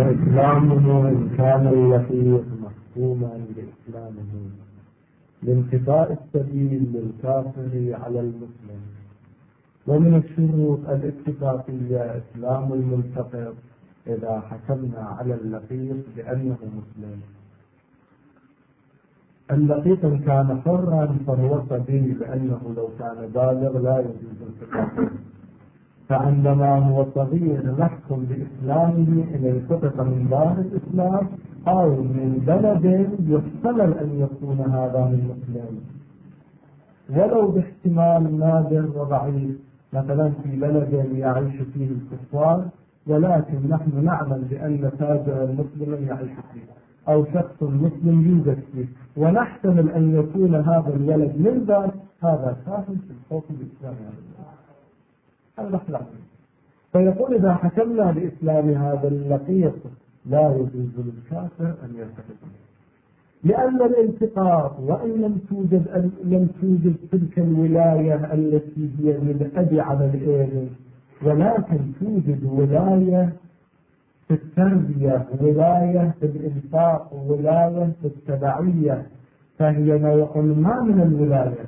وإسلامه إن كان اللقيط محكوما بإسلامه لانتفاء السبيل للكافر على المسلم. ومن الشروط الاتفاقية إسلام الملتقط إذا حكمنا على اللقيط بأنه مسلم. اللقيط إن كان حرا فهو صبي، لأنه لو كان بالغ لا يجوز التقاطه، فعندما هو صغير نحكم بإسلامه إن التقط من دار الإسلام أو من بلد يحتمل أن يكون هذا من مسلم، ولو باحتمال نادر وضعيف، مثلا في بلد يعيش فيه الكفار ولكن نحن نعلم بأن تاجرا مسلما يعيش فيه أو شخص مسلم يوجد فيه، ونحتمل أن يكون هذا الولد من ذلك، هذا كافر في الحكم الإسلامي. هذا نحن. فيقول إذا حكمنا بإسلام هذا اللقيط لا يجوز للكافر أن يلتقط، لأن الالتقاط وإن لم توجد تلك الولاية التي هي من أبي على الابن، ولكن توجد ولاية في التربية، ولاية في الإنفاق، ولاية في التبعية، فهي نوع ما من الولاية.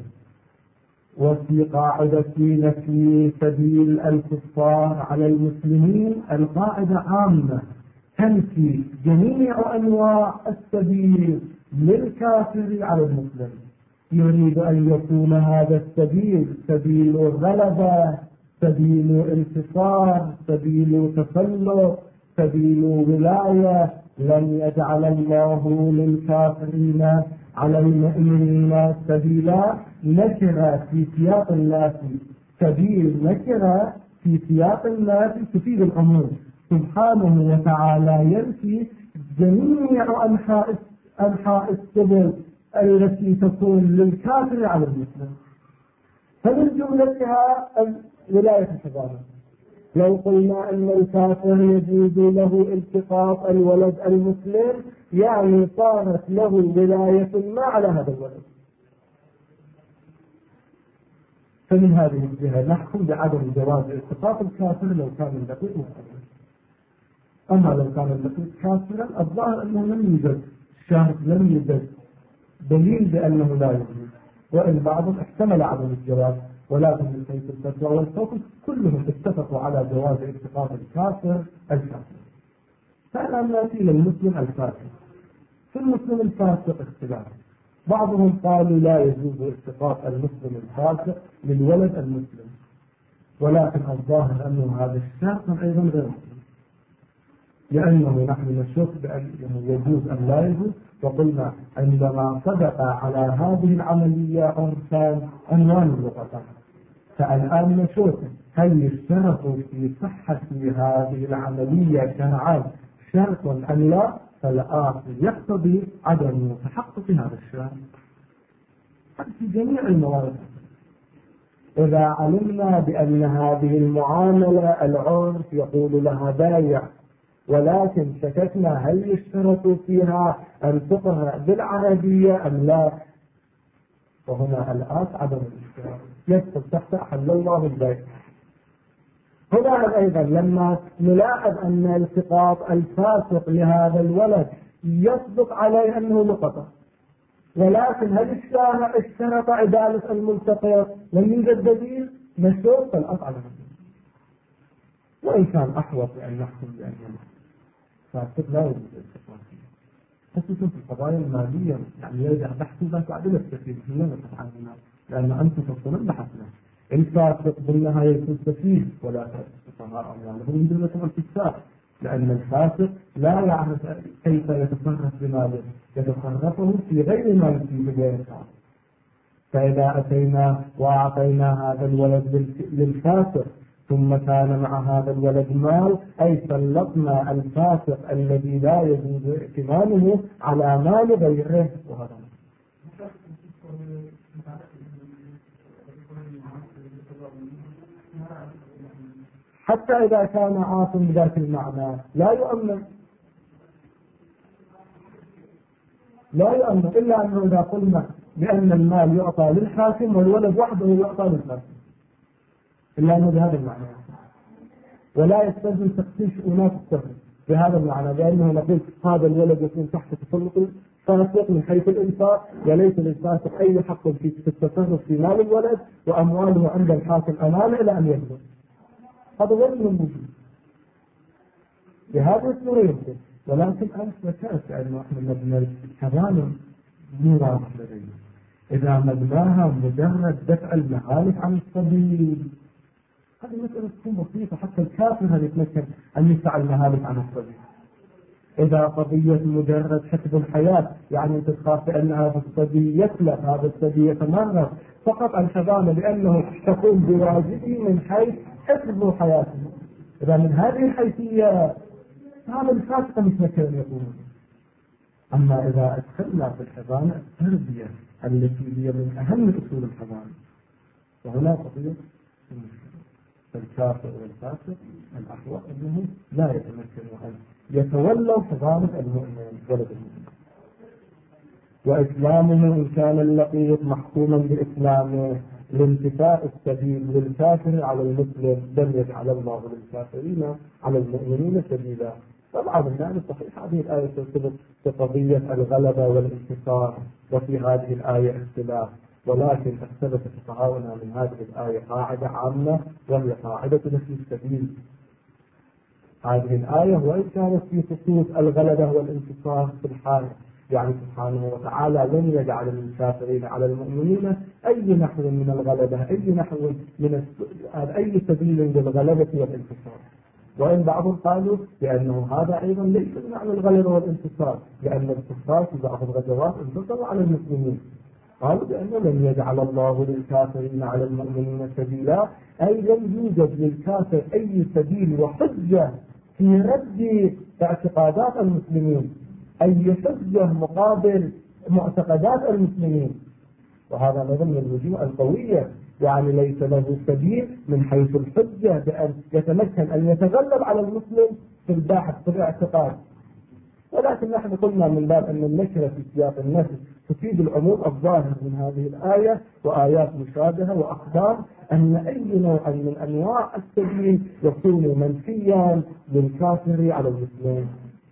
وفي قاعدة نفي سبيل الكفار على المسلمين القاعدة عامة تنفي جميع أنواع السبيل للكافر على المسلم. يريد أن يكون هذا السبيل سبيل غلبة، سبيل انتصار، سبيل تسلط، سبيل ولاية. لن يجعل الله للكافرين على المؤمنين سبيلا. نكرة في سياق الناس، سبيل نكرة في سياق الناس تفيد العموم. سبحانه وتعالى ينفي جميع أنحاء السبل التي تكون للكافر على المسلم، فمن جملتها ولاية الحضانة. لو قلنا أن الكافر يجوز له التقاط الولد المسلم، يعني صارت له ولاية ما على هذا الولد. فمن هذه الجهة نحكم بعدم جواز التقاط الكافر لو كان اللقيط مسلما. أما لو كان اللقيط كافرا الظاهر أنه لم يوجد شرط، لم يوجد دليل بأنه لا يجوز، وإن بعضهم احتمل عدم الجواز، ولكن من حيث الفتوى والفقه كلهم اتفقوا على جواز التقاط الكافر. فالآن نأتي للمسلم الفاسق. في المسلم الفاسق اختلاف، بعضهم قالوا لا يجوز التقاط المسلم الفاسق للولد المسلم، ولكن الظاهر أنه هذا الشرط أيضا غير مسلم، لأنه نحن نشك بأنه يجوز أم لا يجوز. وقلنا عندما صدق على هذه العملية عرفان عنوان اللقطة، فالآن نشوف هل يشترط في صحة هذه العملية شرعا شرط أم لا، فالآخر يقتضي عدم تحقق هذا الشرط في جميع الموارد. إذا علمنا بأن هذه المعاملة العرف يقول لها بايع، ولكن شككنا هل يشترط فيها أن تقرأ بالعربية أم لا، وهنا الآن عدم الاشتراط يدخل تحت أحل الله البيع. هنا أيضا لما نلاحظ أن التقاط الفاسق لهذا الولد يصدق عليه أنه لقطة، ولكن هل اشترط عدالة الملتقط؟ لم يوجد دليل مشروط فالأصل على المسلم. وإن كان أحوط بأن نحكم بأنه فاسق لا يوجد التقاط، خصوصا في القضايا المالية، يعني يرجع بحث ذات عدالة كثير لا نتعامل، لأن أنت تفصلون بحثنا الفاسق بالنهاية يكون سفيه ولا تفهر أمواله من دون الفساد، لأن الفاسق لا يعرف كيف يتصرف بماله، يتصرفه في غير ما يفيد غيره. فإذا أتينا وأعطينا هذا الولد للفاسق ثم كان مع هذا الولد مال، أي سلطنا الفاسق الذي لا يجوز ائتمانه على مال غيره. وهذا حتى إذا كان عاصم بذات المعنى لا يؤمن إلا أنه إذا قلنا بأن المال يعطى للحاكم والولد وحده يعطى للحاكم، إلا أنه بهذا المعنى، ولا يستلزم تقسيم شؤونات التفريق. بهذا المعنى، بأنه نقول هذا الولد يكون تحت تسلط فاسق من حيث الإنفاق، وليس للفاسق أي حق في التصرف في مال الولد، وأمواله عند الحاكم أمانة إلى أن يبلغ. هذا وجه موجود بهذه الصورة يمكن. ولكن أنا ذكرت أنه إحنا مبنى الحضانة مو واضح لدينا. إذا مبناها مجرد دفع المهالك عن السبيل، هذه مسألة تكون بسيطة، حتى الكافر هل يتمكن أن يدفع المهالك عن السبيل. إذا قضية مجرد حفظ الحياة، يعني أنت تخاف أن هذا الصبي يتلف، هذا الصبي يتمرض، فقط الحضانة لأنه تقوم بواجبه من حيث حفظ حياته. إذا من هذه الحيثية هذا الفاسق متمكن أن يقوم. أما إذا أدخلنا في الحضانة التربية التي هي من أهم أصول الحضانة، وهنا قضية الكافر والفاسق الأحوال أنه لا يتمكن أن يتولوا حضانة المؤمن ولد المؤمن. وإسلامه إن كان اللقيط محكوما بإسلامه لانتفاء السبيل للكافر على المسلم، لم يجعل الله للكافرين على المؤمنين سبيلا. طبعا المعنى صحيح هذه الآية ترتبط بقضية الغلبة والانتصار، وفي هذه الآية اختلاف، ولكن اختلف فقهاؤنا من هذه الآية قاعدة عامة، وهي قاعدة نفي السبيل. هذه الآية وإن كانت في خصوص الغلبة والانتصار في الحال، يعني سبحانه وتعالى لم يجعل للكافرين على المؤمنين أي نحو من الغلبة، أي نحو من أي سبيل للغلبة والانتصار. وإن بعضهم قالوا بأنه هذا أيضا ليس معنى الغلبة والانتصار، لأن الكفار في بعض الغزوات انتصروا على المسلمين. قالوا بأنه لم يجعل الله للكافرين على المؤمنين سبيلا، أي لم يوجد للكافر أي سبيل وحجة في رد اعتقادات المسلمين، أي حجة مقابل معتقدات المسلمين. وهذا من الوجوه القوية، يعني ليس له سبيل من حيث الحجة بأن يتمكن أن يتغلب على المسلم في البحث في الاعتقاد. ولكن نحن قلنا من باب أن النكرة في سياق النفي تفيد العموم الظاهر من هذه الآية وآيات مشابهة وأخبار أن أي نوع من أنواع السبيل يكون منفيا للكافر على المسلم.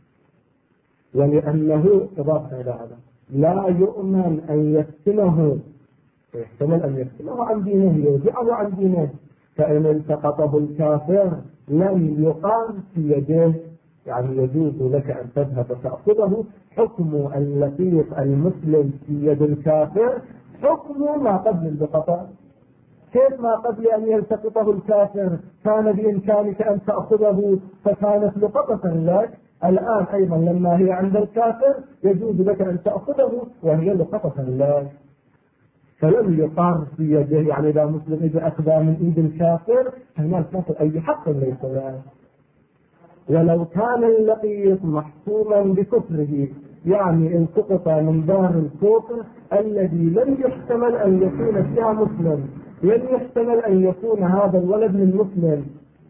ولأنه إضافة إلى هذا لا يؤمن أن يفتنه، يحتمل أن يفتنه عن دينه، يرجعه عن دينه، فإن التقطه الكافر لم يقام في يده، يعني يجوز لك أن تذهب وتأخذه. حكم اللقيط المسلم في يد الكافر حكم ما قبل اللقطة. كيف ما قبل أن يلتقطه الكافر كان بإمكانك أن تأخذه فكانت لقطة لك، الآن أيضا لما هي عند الكافر يجوز لك أن تأخذه وهي لقطة لك. فلم يقار في يده، يعني إذا مسلم إذا أخذ من إيد الكافر فهنا الكافر أي حق ليس له. ولو كان اللقيط محكوما بكفره، يعني التقط من دار الكفر الذي لم يحتمل أن يكون فيها مسلم، لم يحتمل أن يكون هذا الولد من مسلم،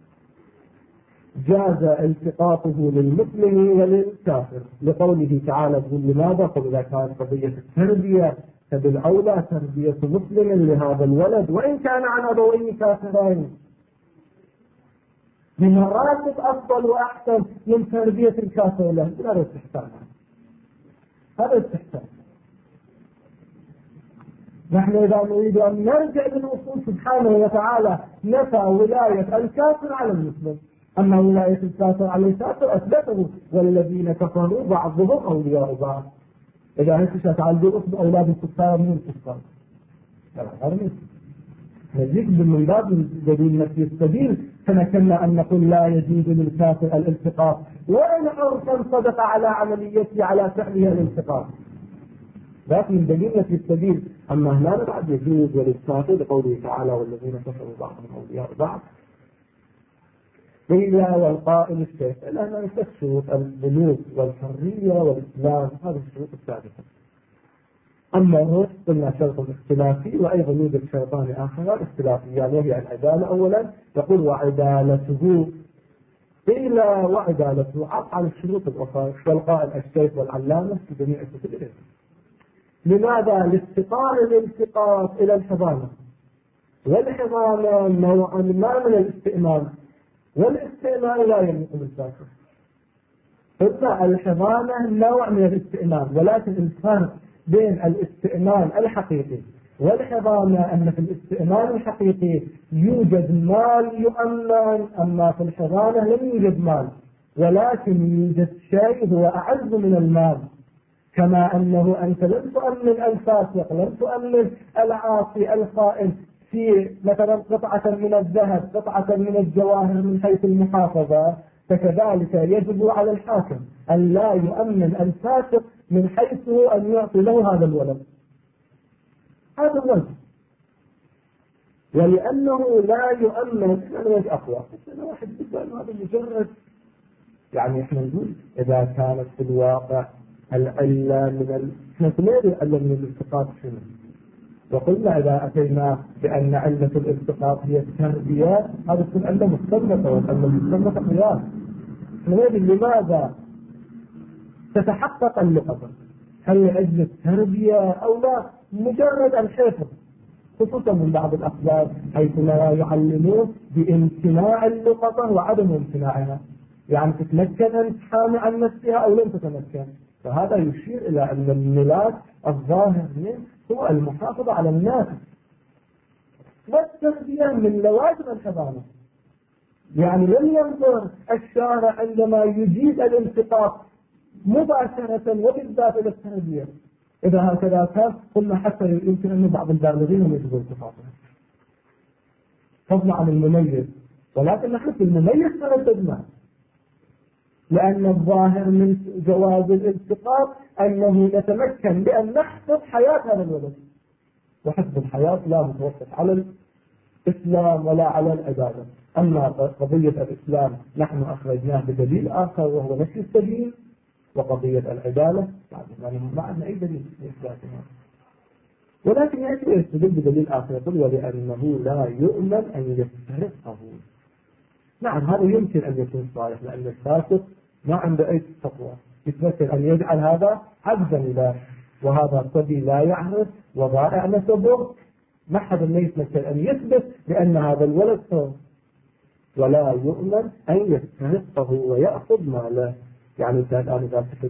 جاز التقاطه للمسلم وللكافر، لقوله تعالى لماذا؟ فإذا كانت قضية التربية فبالأولى تربية مسلم لهذا الولد وإن كان عن أبوين كافرين، بمراتب أفضل وأحسن من تربية الكافر له. هذا استحسان، هذا استحسان. نحن إذا نريد أن نرجع للأصول سبحانه وتعالى نفى ولاية الكافر على المسلم، أما ولاية الكافر على الكافر أثبته، والذين كفروا بعضهم أولياء بعض. إذا أنت تعالوا أصل أولاد الكفار من الكفار، هذا نجيك من باب دليل نفي السبيل، فنكلنا أن نقول لا يجوز للكافر الالتقاط وإن أرسل صدق على عمليته على فعلها الالتقاط، لكن من دليل نفي السبيل. أما هنا بعد يجوز للكافر لقوله تعالى والذين كفروا بعضهم أولياء بعض. إلا والقائل الشيخ لأننا نستشرط البنوك والحرية والإسلام، هذه الشروط الثابتة. أما الرشد قلنا شرط اختلافي، وأيضا يوجد شرطان آخران اختلافيان، وهي العدالة أولا، يقول وعدالته، قيل وعدالته على الشروط الأخرى، والقائل الشيخ والعلامة في جميع الكتب. لماذا؟ لافتقار الالتقاط إلى الحضانة، والحضانة نوع ما من الاستئمان، والاستئمان لا يليق بالكافر. قلنا الحضانة نوع من الاستئمان، ولكن الفرق بين الاستئمان الحقيقي والحضانة أن في الاستئمان الحقيقي يوجد مال يؤمن، أما في الحضانة لم يوجد مال، ولكن يوجد شيء هو أعز من المال. كما أنه أنت لم تؤمن الفاسق، لم تؤمن العاصي الخائن في مثلا قطعة من الذهب، قطعة من الجواهر من حيث المحافظة، فكذلك يجب على الحاكم أن لا يؤمن الفاسق من حيث أن يعطي له هذا الولد. هذا الوجه. ولأنه لا يؤمن الوجه أقوى. أنا واحد يقول هذا مجرد، يعني احنا نقول إذا كانت في الواقع العلة احنا سنريد العلة من الالتقاط شنو؟ وقلنا إذا أتينا بأن علة الالتقاط هي التربية، هذا تكون علة مستمرة، والعلة المستمرة قياس. نريد لماذا تتحقق اللقطة؟ هل لأجل التربية أو لا؟ مجرد الحفظ، خصوصا من بعض الأخبار حيث لا يعلمون بامتناع اللقطة وعدم امتناعها، يعني تتمكن أن تحامي عن نفسها أو لم تتمكن. فهذا يشير إلى أن الملاك الظاهر منه هو المحافظة على الناس، والتربية من لوازم الحضانة. يعني لم ينظر الشارع عندما يجيد الالتقاط مباشرة وبالذات إلى التربية. إذا هكذا كان قلنا حتى يمكن أن بعض البالغين يجب التقاطها فضلا عن المميز، ولكن نحن في المميز ترددنا، لأن الظاهر من جواز الالتقاط أنه نتمكن بأن نحفظ حياة هذا الولد، وحفظ الحياة لا متوقف على الإسلام ولا على العبادة. أما قضية الإسلام نحن أخرجناه بدليل آخر وهو نفي السبيل، وقضية العدالة يعني ما عندنا أي دليل لإثباتها، ولكن يأتي يستدل بدليل آخر يقول ولأنه لا يؤمن أن يسترقه. نعم هذا يمكن أن يكون صالح، لأن الفاسق ما عنده أي تقوى، يتمثل أن يجعل هذا عبدا له، وهذا صبي لا يعرف وضائع نسبه، ما حدا ما يتمثل أن يثبت بأن هذا الولد صار، ولا يؤمن أن يسترقه ويأخذ ماله. يعني كان الآن إذا تحب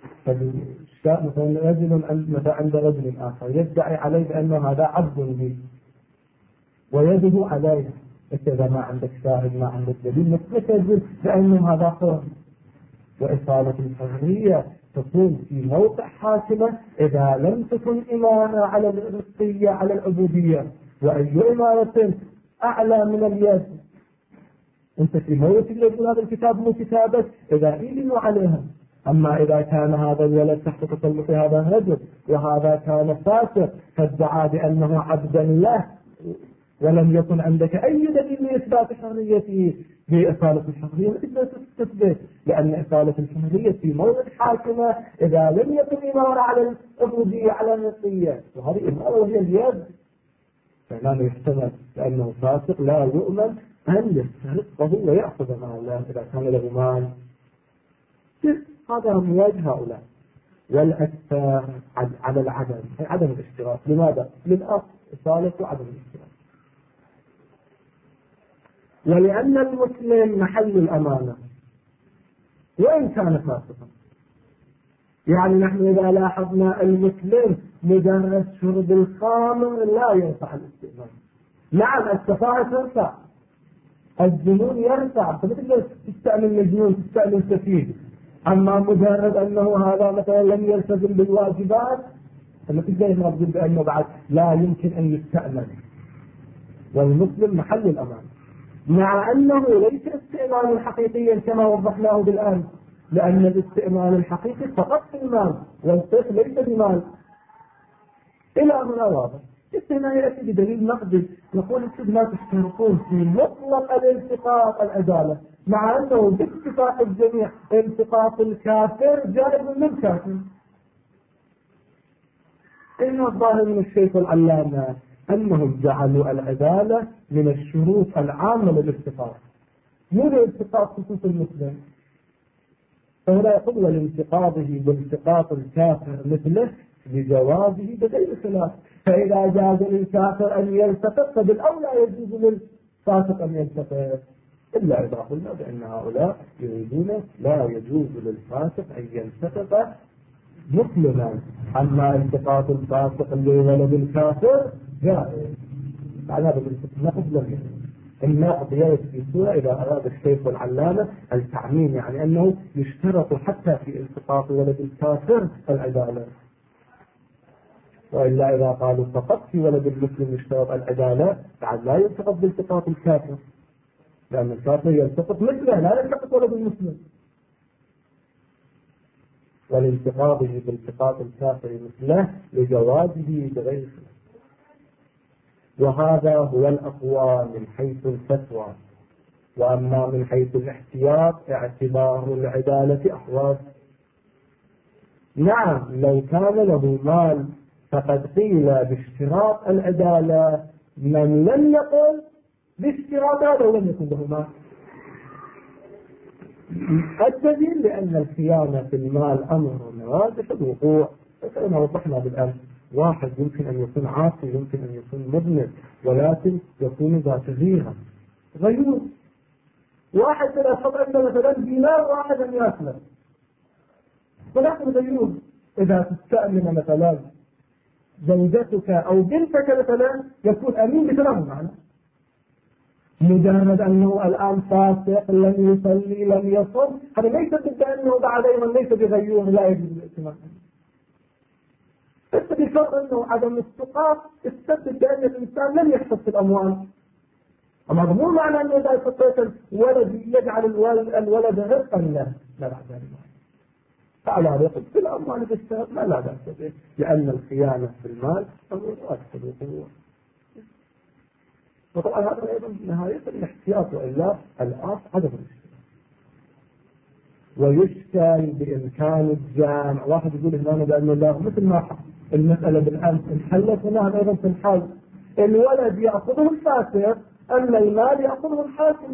مثلا رجل مثلا عند رجل آخر يدعي عليه بأنه هذا عبد لي ويده عليه، إذا ما عندك شاهد ما عندك دليل نثبت بأنه هذا حر. وإصالة الحرية تكون في موقع حاكمة إذا لم تكن إمارة على الرقية على العبودية، وأي إمارة أعلى من اليد. أنت في موت يقول هذا الكتاب مو كتابك إذا إيلنوا عليها. أما إذا كان هذا الولد تحت تسلط هذا الرجل وهذا كان فاسق فادعى بأنه عبدا له ولم يكن عندك أي دليل لإثبات حريته، بإصالة الحرية إلا تثبت، لأن إصالة الحرية في موضع حاكمة إذا لم يكن إمارة على العبودية على الرقية، وهذه إمارة وهي اليد، فإنه يحتمل لأنه فاسق لا يؤمن أن يسترقه ويأخذ ماله إذا كان له مال. هذا مواجه هؤلاء. والأكثر على العدم، عدم الاشتراك. لماذا؟ للأصل إصالة وعدم الاشتراك. ولأن المسلم محل الأمانة وإن كان فاسقا. يعني نحن إذا لاحظنا المسلم مجرد شرب الخمر لا ينفع الاستئمان. نعم السفاهة ترفع، الجنون يرفع، فمثل تستعمل مجنون تستعمل سفيه. أما مجرد أنه هذا مثلا لم يلتزم بالواجبات فمثل زي ما تقول بأنه بعد لا يمكن أن يستأمن. والمسلم محل الأمان، مع أنه ليس استئمانا حقيقيا كما وضحناه بالآن، لأن الاستئمان الحقيقي فقط في المال والطفل ليس بمال. إلى هنا واضح. هنا يأتي بدليل نقدي نقول لا تشتركون في مطلق الالتقاط العدالة، مع أنه باتفاق الجميع التقاط الكافر جائز من الكافر. إن الظاهر من الشيخ العلامة أنهم جعلوا العدالة من الشروط العامة للالتقاط، مو لالتقاط خصوص المسلم. فهنا يقول ولانتقاضه بالتقاط الكافر مثله لجوازه بغير خلاف، فإذا جاز للكافر أن يلتقط فبالأولى يجوز للفاسق أن يلتقط. إلا إذا قلنا بأن هؤلاء يريدون لا يجوز للفاسق أن يلتقط مسلما، أما التقاط الفاسق لولد الكافر جائز. على هذا النقد لم يجوز. النقد يرد في سورة إذا أراد الشيخ والعلامة التعميم، يعني أنه يشترط حتى في التقاط ولد الكافر العدالة، وإلا إذا قالوا فقط في ولد المسلم يشترط العدالة بعد لا يلتقط بالتقاط الكافر، لأن الكافر يلتقط مثله لا يلتقط ولد المسلم، والالتقاطه بالتقاط الكافر مثله لجوازه بغير خلاف. وهذا هو الأقوى من حيث الفتوى. وأما من حيث الاحتياط اعتبار العدالة أحوال. نعم لو كان له مال فقد قيل باشتراط العدالة، من لم يقل باشتراط هذا ولم يكن له مال. الدليل لأن الخيانة في المال أمر نادر الوقوع، فكما وضحنا بالأمس، واحد يمكن أن يكون عاصي، يمكن أن يكون مذنب، ولكن يكون ذات غيرة غيور. واحد يأخذ عنده مثلا دينار واحد أن يأكله، ولكن غيور. إذا تستأمن مثلا زوجتك أو بنتك مثلا يكون أمين بكلامه معنا، مجرد أنه الآن فاسق لم يصلي لم يصم، هذا ليس ضد أنه بعد أيضا ليس بغيور لا يجوز الائتمان. بس بشرط أنه عدم استقاط استدل بأن الإنسان لم يحفظ في الأموال. أما هذا مو معنى أنه إذا استطيع الولد يجعل الولد رزقا له، لا بعد ذلك. فعلى هذا يقول في الأموال بالسبب ما لا بأس به، لأن الخيانة في المال أمر أكثر وقوة. وطبعا هذا أيضا نهاية الاحتياط، وإلا الأصل عدم الاحتياط. ويشكل بإمكان الجامع. واحد يقول هنا بأن الله مثل ما المسألة بالأمس انحلت، هنا أيضا تنحل. الولد يأخذه الفاسق، أما المال يأخذه الحاكم.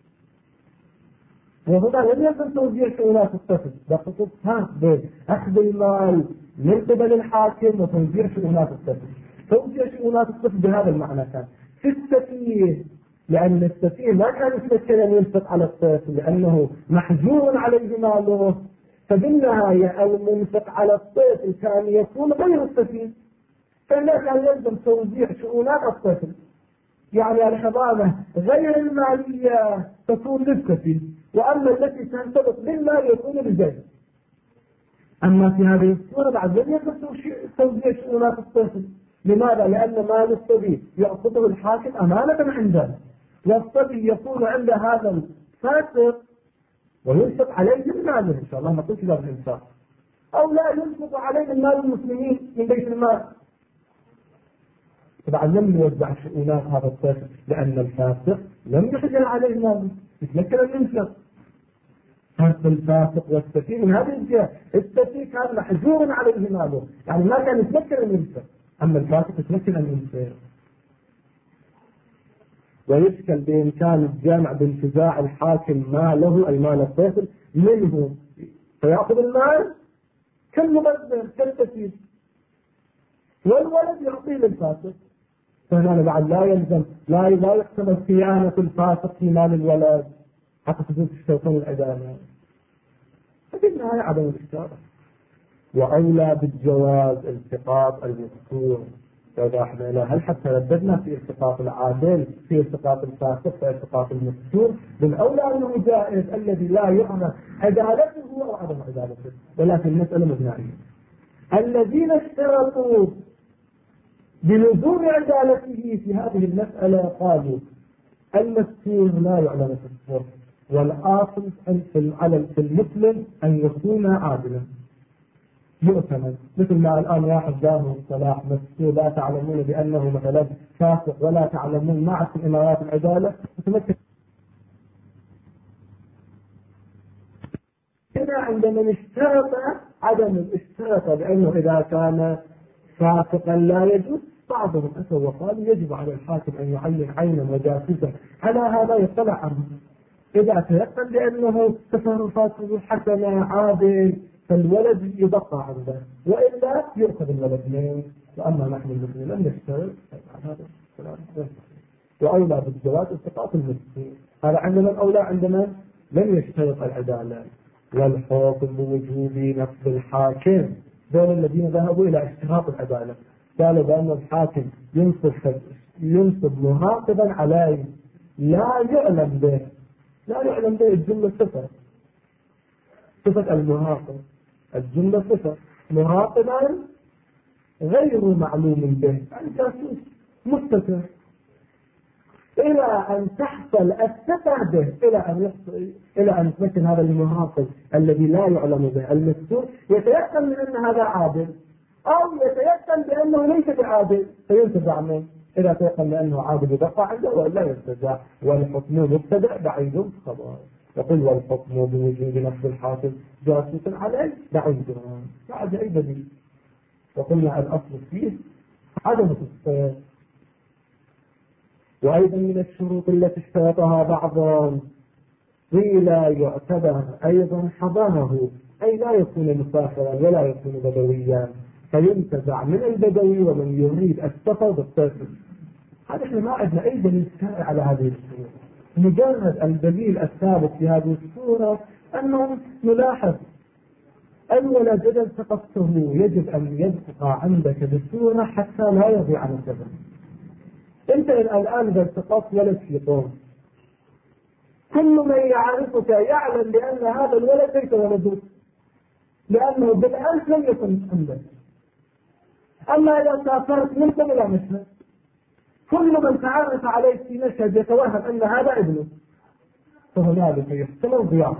وهنا لم يكن توزيع شؤونات الطفل، بخصوص أخذ المال من قبل الحاكم وتوزيع شؤونات الطفل. توزيع شؤونات الطفل بهذا المعنى كان في السفيه، لأن السفيه ما كان يتمكن أن ينفق على الطفل لأنه محجور عليه ماله، فبالنهاية المنفق على الطفل كان يكون غير السفيه، فلا كان يلزم توزيع شؤونات الطفل. يعني الحضانة غير المالية تكون للسفيه، وأما التي تنطبق بالمال يكون للزوج. أما في هذه الصورة بعد لم يكن توزيع شؤونات الطفل. لماذا؟ لأن مال الصبي يأخذه الحاكم أمانة عنده، والصبي يكون عند هذا الفاسق وينفق عليه من ماله إن شاء الله، نقول كذا بالإنفاق، أو لا ينفق عليه من مال المسلمين من بيت المال. طبعا لم يوزع شؤونات هذا الطفل لأن الفاسق لم يحجر عليه ماله، يتمكن أن ينفق. فرق الفاسق والسفيه من هذه الجهة، السفيه كان محجور عليه ماله، يعني ما كان يتمكن أن ينفق، أما الفاسق يتمكن أن ينفق. ويشكل بإمكان الجامع بانتزاع الحاكم ماله أي مال الطفل منه، فيأخذ المال كالمبذر كالسفيه، والولد يعطيه للفاسق. فهنا بعد لا يلزم لا يحتمل خيانة الفاسق في مال الولد حتى تجوز تشترطون العدالة. ففي النهاية عدم الاشتراط. وأولى بالجواز التقاط المذكور. فإذا احنا هل حتى رددنا في التقاط العادل في التقاط الفاسق في التقاط المذكور، بالأولى أنه جائز الذي لا يعرف عدالته أو عدم عدالته، ولكن المسألة مبنائية. الذين اشترطوا بلزوم عدالته في هذه المسألة قالوا المذكور لا يعلم في الصرف، والآصل في المسلم أن يكون عادلا يؤتمن. مثل ما الآن واحد جاءه الصلاح مذكور لا تعلمون بأنه مثلا فاسق ولا تعلمون معه في إمارات العدالة متمكن. هنا عندما اشترط عدم اشترط بأنه إذا كان فاسقا لا يجوز، بعضهم أتوا وقالوا يجب على الحاكم أن يعين عينا وجاسوسا على هذا يطلع عنه، إذا تيقن بأنه تصرفاته حسنة عادل فالولد يبقى عنده، وإلا يؤخذ الولد منه. وأما نحن المسلمين لم نشترط هذا الكلام. وأولى بالجواز التقاط المسلمين. هذا عندنا الأولى، عندنا لم يشترط العدالة والحكم بوجوب نفس الحاكم. دول الذين ذهبوا إلى اشتراط العدالة قالوا بأن الحاكم ينصب مراقبا عليه لا يعلم به، لا يعلم به. الجملة صفة المراقب، الجملة صفة مراقبا غير معلوم به، يعني جاسوس مستتر، إلى أن تحصل الثقة به، إلى أن يتمكن هذا المراقب الذي لا يعلم به المستور يتيقن من أن هذا عادل، أو يتيقن بأنه ليس بعادل فينتزع منه. إذا تيقن بأنه عادل يبقى عنده ولا ينتزع. والحكم مبتدأ بعيد خبر. يقول والحكم بوجود نفس الحاكم جاسوس عليه بعيد، بعد أي بديل. وقلنا الأصل فيه عدم التصفيق. وأيضا من الشروط التي اشترطها بعضهم قيل يعتبر أيضا حضانه، أي لا يكون مسافرا ولا يكون بدويا فينتزع من البدوي ومن يريد السفر بالسفر. هذا احنا ما عندنا أي دليل شرعي على هذه الصورة. مجرد الدليل الثابت في هذه الصورة أنه نلاحظ الولد إذا التقطته يجب أن يبقى عندك بصورة حتى لا يضيع عن السفر. أنت الآن إذا التقطت ولد في قوم، كل من يعرفك يعلم بأن هذا الولد ليس ولدك، لأنه بالأمس لم يكن عندك. أما إذا سافرت منك إلى مشهد، كل من تعرف عليك في مشهد يتوهم أن هذا ابنه، فهنالك يحتمل ضياع.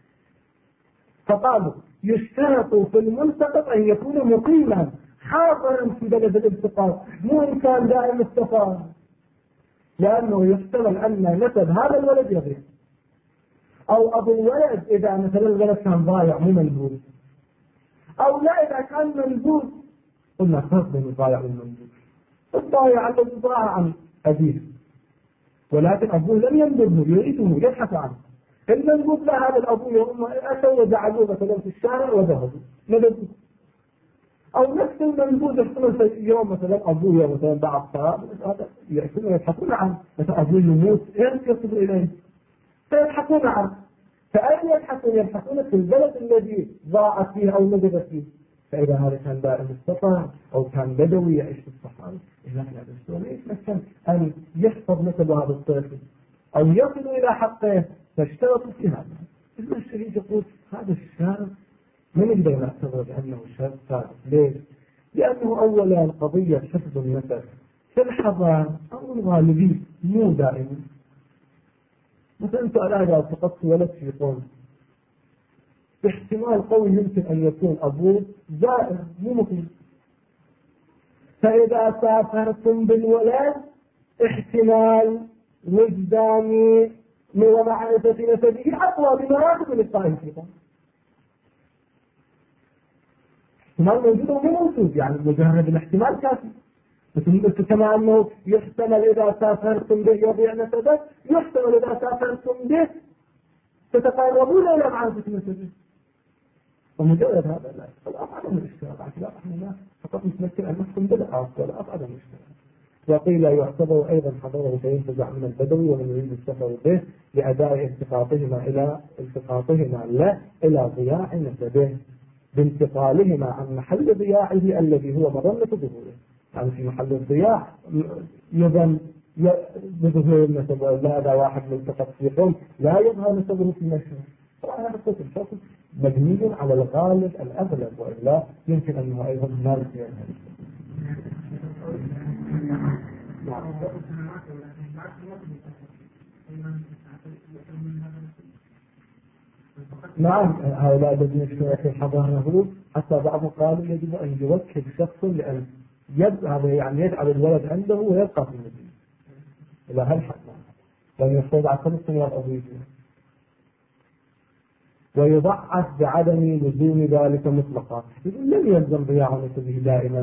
فقالوا يشترط في الملتقط أن يكون مقيما حاضرا في بلد الالتقاط، مو إن كان دائم السفر، لأنه يحتمل أن نسب هذا الولد يضيع، أو أبو الولد إذا مثلا الولد كان ضايع مو منبوذ، أو لا إذا كان منبوذ. قلنا فرق بين الضايع والمنبوذ. الضايع الذي ضاع عن أبيه ولكن أبوه لم ينبذه يريده يبحث عنه. المنبوذ لا، هذا الأبو يوم أتوا وجعلوه مثلا في الشارع وذهبوا نبذوه. أو نفس المنبوذ يحصل يوم مثلا أبوه مثلا بعد صلاة يأتون يبحثون عنه، مثلا أبوه يموت إيش يصل إليه فيبحثون عنه. فأين يبحثون في البلد الذي ضاعت فيه أو نجدت فيه. فإذا هذا كان دائم السفر أو كان بدوي يعيش في الصحراء، إذا هذا السؤال يتمكن أن يحفظ نسب هذا الطفل أو يصل إلى حقه، فاشترطوا في هذا. ابن الشهيد يقول هذا الشرط ما نقدر نعتبر بأنه شرط ثابت. ليش؟ لأنه أولا قضية حفظ النسب في الحضارة أو الغالبية مو دائما. مثلا أنت الآن إذا التقطت ولد في قوم، باحتمال قوي يمكن أن يكون أبوه زائر مو مقيم. فإذا سافرتم بالولد احتمال وجداني ومعرفة نسبه أقوى بمراتب الإسرائيل في قوم. احتمال موجود ومو موجود، يعني مجرد الاحتمال كافي. مثل كما أنه يحتمل إذا سافرتم به يضيع نسبه، يحتمل إذا سافرتم به تتقربون إلى معرفة نسبه. ومجرد هذا لا الأف عدم الاشتراط. لا احنا فقط نتمكن أن نحكم بالأف والأف عدم الاشتراط. وقيل يعتبر أيضا حضره فينتزع من البدوي ومن يريد السفر به لأداء التقاطهما لا إلى ضياع نسبه، بانتقالهما عن محل ضياعه الذي هو مظنة ظهوره. يعني في محل الضياع يظن بظهور النسب، ولا هذا واحد ملتقط في قوم لا يظهر نسبه في مشهد. طبعا هذا الشرط مبني على الغالب الأغلب، وإلا يمكن أنه أيضا هنالك يعني. نعم هؤلاء الذين اشتركوا حضانه حتى بعضهم قالوا يجب أن يوكل شخص لأن يعني يجعل الولد عنده ويبقى في المدينة إلى هالحد، لأن يستودع 5 سنوات أبويه، ويضعف بعدم لزوم ذلك مطلقا. لم يلزم ضياع نسبه دائما.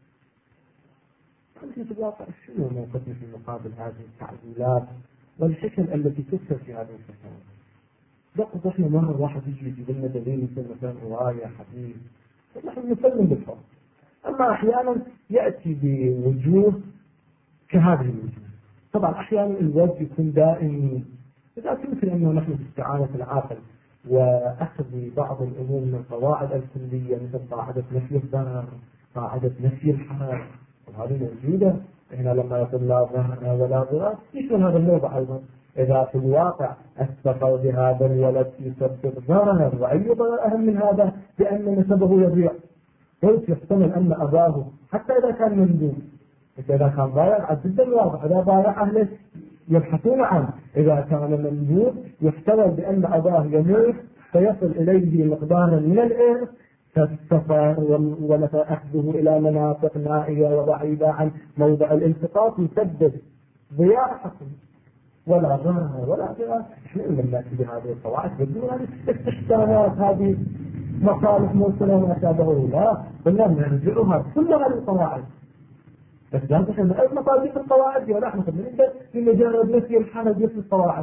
أنت تتوقع شنو موقفنا في مقابل هذه التعديلات والحكم التي تكثر في هذه الفتاوى؟ دقوا احنا مرة واحد يجي يجيب لنا دليل مثلا رواية حديث، نحن نسلم بالفرق. أما أحيانا يأتي بوجوه كهذه الوجوه طبعا أحيانا الوجه يكون دائم، لكن يمكن أنه نحن باستعانة العقل وأخذ بعض الأمور من القواعد الكلية مثل قاعدة نفي الضرر، قاعدة نفي الحرج، وهذه موجودة هنا لما يقول لا ضرر ولا ضرر يشمل هذا الموضع أيضا. إذا في الواقع السفر بهذا الولد يسبب ضرر، وأي ضرر أهم من هذا بأن نسبه يضيع. قلت يحتمل أن أباه حتى إذا كان مندوب، إذا كان ضائع جدا واضح، إذا ضائع أهله يبحثون عنه، إذا كان مندوب يحتمل بأن أباه يموت فيصل إليه مقدار من الإرث كالسفر وأخذه إلى مناطق نائية وبعيدة عن موضع الالتقاط يسبب ضياع حقه ولا ضرر ولا ضرر. احنا لما نأتي بهذه القواعد بدون هذه الاستحسانات، هذه مصالح موصلة وما شابهه، لا قلنا نرجعها كل هذه القواعد. بس لا تحن مصادق القواعد ولا احنا نبدأ في مجرد نفي الحرج في القواعد.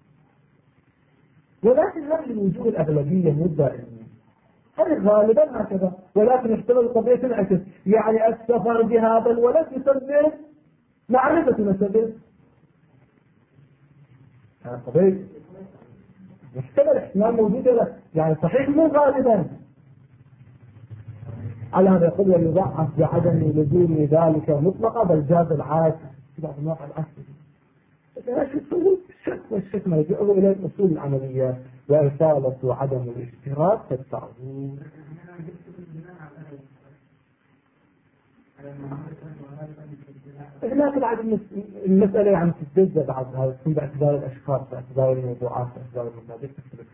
ولكن هذه الوجوه الأغلبية مو دائمة، هذه غالبا هكذا، ولكن يحتمل قضية العكس، يعني السفر بهذا الولد يسبب معرفة نسبه. قضية يحتمل احتمال موجود له، يعني صحيح مو غالبا. على هذا يقول ويضعف بعدم لزوم ذلك مطلقا، بل جاز العاج في بعض المواقع العكسية. الشك والشك مرجعه إلى الأصول العملية وإصالة عدم الاشتراك في التعظيم. هناك بعد المسألة يعني تتجزأ بعد هذا، تكون باعتبار الأشخاص، باعتبار الموضوعات، باعتبار المصادر.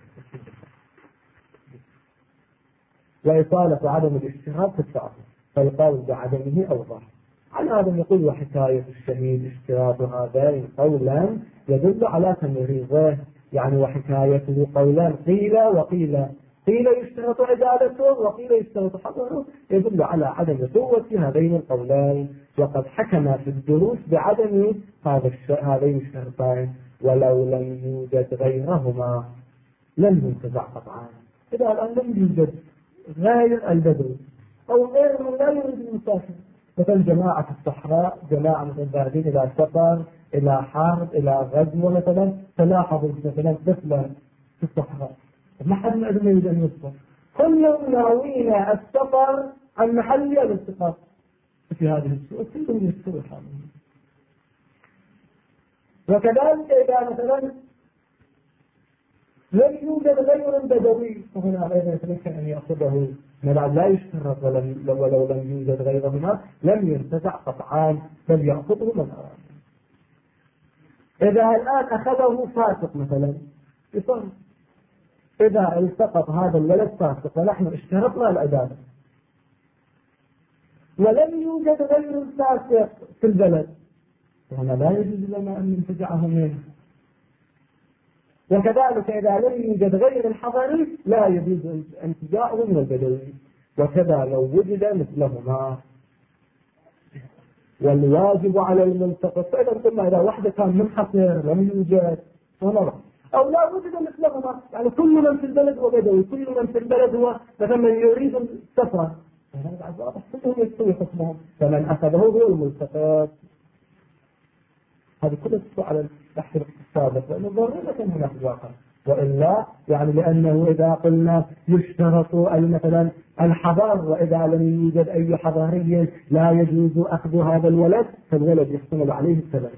وإصالة عدم الاشتراك في التعظيم، فالقول بعدمه أوضح. على هذا يقول وحكاية الشهيد اشتراط هذين قولا يدل على تمريضه، يعني وحكايته قولان قيل وقيل، قيل يشترط عدالته وقيل يشترط حضره، يدل على عدم قوة هذين القولين. وقد حكم في الدروس بعدم هذين الشرطين ولو لم يوجد غيرهما لم ينتزع قطعا. إذا الآن لم يوجد غير البدوي أو غير من لا يريد المسافر، مثل جماعة الصحراء، جماعة مثل ذاهبين إلى سفر إلى حرب إلى غزو مثلا، تلاحظوا مثلا طفلا في الصحراء ما حد ما يريد أن يسافر، كلهم ناويين السفر عن محل الالتقاط في هذه السوء، كلهم يسوء حالهم. وكذلك إذا مثلا لم يوجد غير بدوي فهنا أيضا يتمكن أن يأخذه لا يشترط، ولو لم يوجد غيرهما لم ينتزع قطعان بل يأخذه من أراد. إذا الآن أخذه فاسق مثلا يصر، إذا التقط هذا الولد فاسق ونحن اشترطنا العدالة ولم يوجد غير الفاسق في البلد فهنا لا يجوز لنا أن ننتزعه منه. وكذلك إذا لم يوجد غير الحضري لا يجوز انتزاعه من البدوي، وكذا لو وجد مثلهما. والواجب على الملتقط، فإذا قلنا إذا واحدة كان منحصر لم يوجد ونرى، أو لا وجد مثلهما، يعني كل من في البلد هو بدوي، كل من في البلد هو مثلا من يريد السفر، فهذا بعد واضح كلهم يستوي حكمهم، فمن أخذه هو الملتقط. هذه كلها تسوى على البحث السابق، لأنه ضرورة هنا في الواقع، وإلا يعني لأنه إذا قلنا يشترط مثلا الحضر، وإذا لم يوجد أي حضاري لا يجوز أخذ هذا الولد، فالولد يحتمل عليه السبب.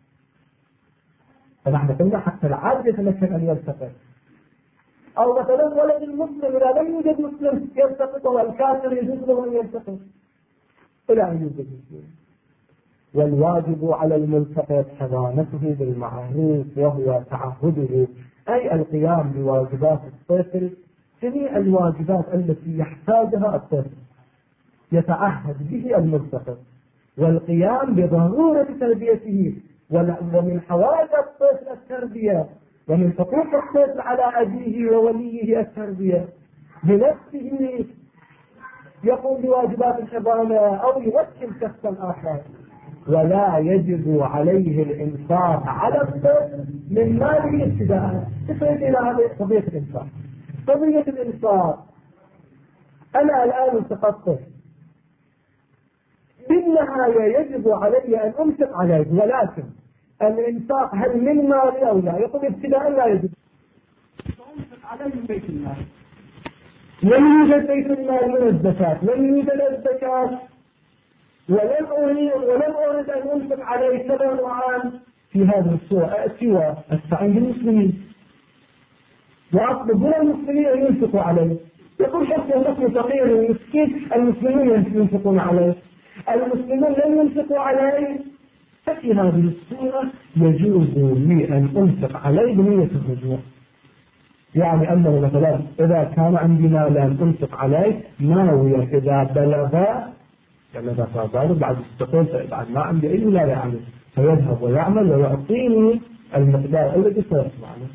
فنحن قلنا حتى العبد يتمكن أن يلتقط، أو مثلا ولد المسلم إذا لم يوجد مسلم يلتقط، والكافر يجوز له أن يلتقط إلى أن يوجد مسلم. والواجب على الملتقط حضانته بالمعروف وهو تعهده، أي القيام بواجبات الطفل، جميع الواجبات التي يحتاجها الطفل يتعهد به الملتقط، والقيام بضرورة تربيته، ومن حوائج الطفل التربية، ومن حقوق الطفل على أبيه ووليه التربية، بنفسه يقوم بواجبات الحضانة أو يوكل شخصا آخر. ولا يجب عليه الإنفاق على الطفل من ماله ابتداء. تفرد إلى هذه قضية الإنفاق. قضية الإنفاق، أنا الآن التقطت، بالنهاية يجب علي أن أمسك عليه، ولكن الإنفاق هل من مال أو لا؟ يقول ابتداء لا يجب فأنفق عليه من بيت المال. لم يوجد بيت المال من الزكاة، لم يوجد الزكاة، ولم أرد أن أنفق عليه تبرعا في هذه الصورة سوى أستعين بالمسلمين وأطلب من المسلمين أن ينفقوا عليه. يقول حتى النفس فقير ومسكين المسلمين ينفقون عليه، المسلمون لم ينفقوا عليه، ففي هذه الصورة يجوز لي أن أنفق عليه بنية الرجوع. يعني أنه مثلا إذا كان عندي مال أن أنفق عليه ناوية إذا بلغ يعني إذا صار بعد استقل بعد ما عندي أي ولاية عنه فيذهب ويعمل ويعطيني المقدار الذي سيصنع له.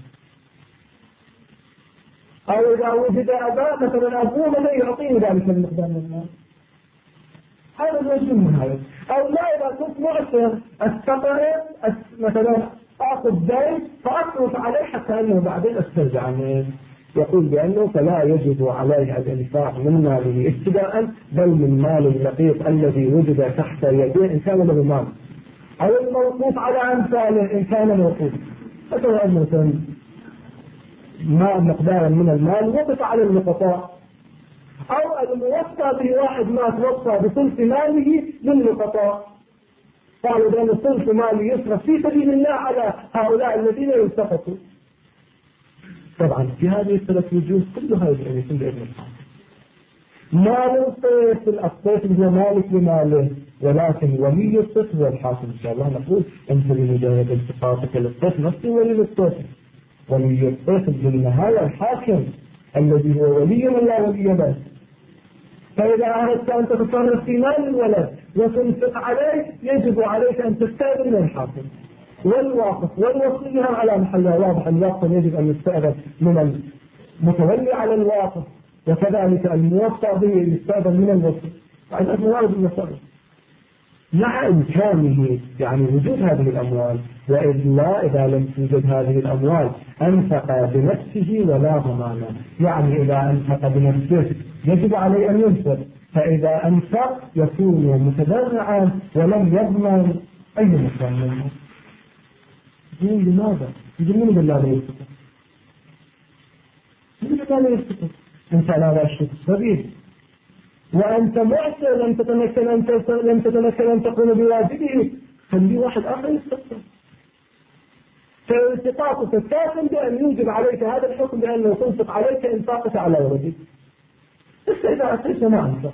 أو إذا وجد أباء مثلا أبوه من يعطيني ذلك المقدار من المال، هذا الوجه من هذا. أو لا إذا كنت معسر أستقرض مثلا أخذ دين فأصرف عليه حتى أنه بعدين أسترجع عنه. يقول بأنه فلا يجب عليه الإنفاق من ماله ابتداء بل من مال اللقيط الذي وجد تحت يديه إن كان له مال، أو الموقوف على أمثاله إن كان موقوف. مثلا مثلا ما مقدارا من المال وقف على اللقطاء، أو الموصى به واحد ما توصى بثلث ماله للقطاع، قالوا بأن ثلث ماله يصرف في سبيل الله على هؤلاء الذين يلتقطوا. طبعا في هذه الثلاث وجوه كلها يكون بإذن الله. مال الطفل، الطفل هو مالك لماله، ولكن ولي الطفل هو الحاكم. إن شاء الله نقول أنت لمجرد التقاطك للطفل نفسه ولي الطفل، ولي الطفل بالنهاية الحاكم الذي هو ولي من لا ولي له. فإذا أردت أن تتصرف في مال الولد وتنفق عليه يجب عليك أن تستأذن من الحاكم والواقف والوصية على محلها. واضح الواقف يجب أن يستأذن من المتولي على الواقف، وكذلك الموصى به يستأذن من الوصي. يعني أموال المصرف مع إمكانه يعني وجود هذه الأموال، وإلا إذا لم توجد هذه الأموال أنفق بنفسه ولا ضمانه. يعني إذا أنفق بنفسه يجب عليه أن ينفق، فإذا أنفق يكون متبرعا ولم يضمن أي مكان منه. لماذا؟ يجب بالله لا يستطيع، لا يستطيع. أنت لا شك سبيل وأنت معسر لم تتمكن أن تقوم بواجبه، خلي واحد آخر يستطيع. فالتقاطك الكافل بأن يوجب عليك هذا الحكم بأنه تنفق عليك إنفاقك على ولدك، بس إذا أتيت ما أنفق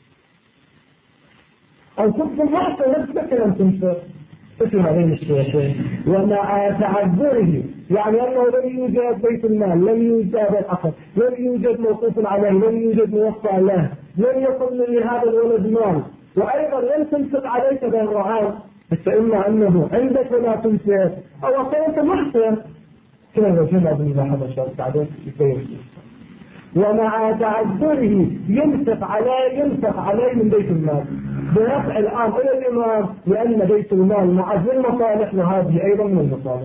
أو كنت معسر لم تتمكن أن تنفق في هذين الشيئين. ومع تعذره يعني أنه لم يوجد بيت المال، لم يوجد الأخر، لم يوجد موقوف عليه، لم يوجد موصى له، لم يكن لهذا الولد مال، وأيضا لم تنفق عليك بالرعاة، فإما أنه عندك ولا تنفق أو أنت محسن كما وجدنا بالملاحظة الشرط بعدين يبين. ومع تعذره ينفق عليه من بيت المال برفع الآن إلى الإمام، لأن بيت المال معز المصالح وهذه أيضا من المصالح،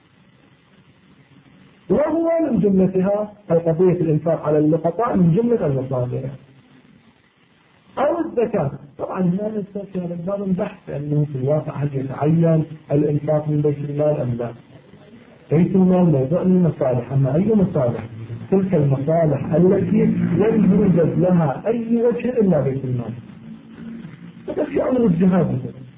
وهو من جملتها قضية الإنفاق على اللقطاء من جملة المصالح. أو الزكاة طبعا لا نستطيع في هذا الباب البحث أنه في الواقع هل يتعين الإنفاق من بيت المال أم لا. بيت المال موضوع من المصالح، أما أي مصالح؟ تلك المصالح التي لم يوجد لها أي وجه إلا بيت المال. هذا في أمر الجهاد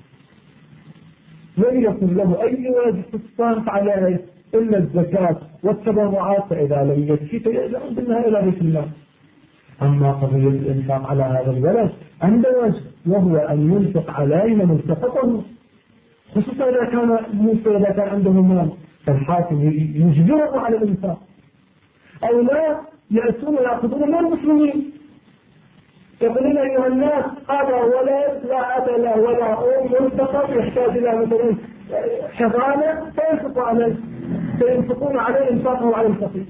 لم يكن له أي واجب في الصرف عليه إلا الزكاة والتبرعات، فإذا لم يكفي فيرجع بالنهاية إلى بيت المال. أما قضية الإنفاق على هذا الولد عنده وجه، وهو أن ينفق عليه من التقطه، خصوصا إذا كان موسى إذا كان عنده مال فالحاكم يجبره على الإنفاق، أو لا يأتون يأخذون من المسلمين يقولون أيها الناس هذا ولد لا أب له ولا أم فقط يحتاج إلى مثلا حضانة فينفقون عليه إنفاقه على الفقير.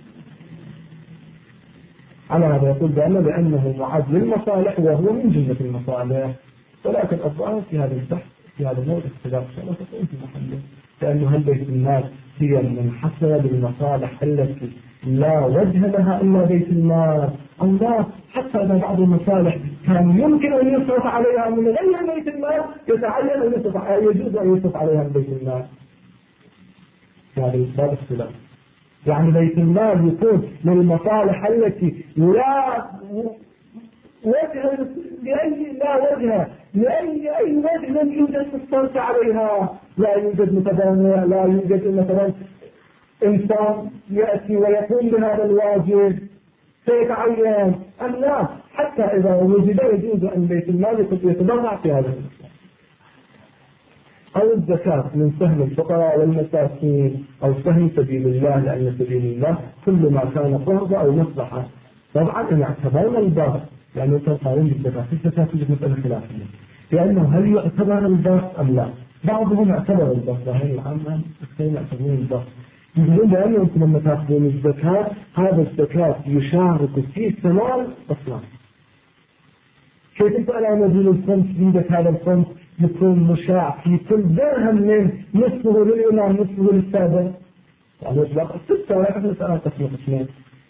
على هذا يقول لأنه معد للمصالح وهو من جملة المصالح. ولكن الظاهر في هذا البحث في هذا الموضوع اختلاف لا تكون في محله، لأنه هل بيت المال هي منحصرة بالمصالح التي لا وجه لها إلا بيت المال أو لا، حتى إذا بعض المصالح كان يمكن أن يصرف عليها من غير بيت المال، يتعين أن يجوز أن يصرف عليها من بيت المال. يعني باب السلام، يعني بيت المال يكون للمصالح التي لا وجه لأي وجه لم يوجد الصرف عليها، لا يوجد متبنى، لا يوجد مثلا إنسان يأتي ويقوم بهذا الواجب سيتعين. الناس حتى إذا وجد يجوز أن بيت المال يتبرع في هذا المسألة. أو الزكاة من سهم الفقراء والمساكين أو سهم سبيل الله، لأن سبيل الله كل ما كان قربة أو مصلحة. طبعا إن اعتبرنا الباس، لأنه تقارن بالزكاة في الزكاة في مسألة خلافية، لأنه هل يعتبر الباس أم لا؟ بعضهم اعتبر الباس، وهي العامة اثنين يعتبرون الباس، يقولون بأنه أنتم لما تأخذون الزكاة هذا الزكاة يشارك في ثمان أصناف. كيف أنت الآن نزول الخمس عندك هذا الخمس يكون مشاع في كل درهم من نصفه للإمام نصفه للسادة، يعني إطلاق ستة ولا أحد مسألة تسمية اثنين.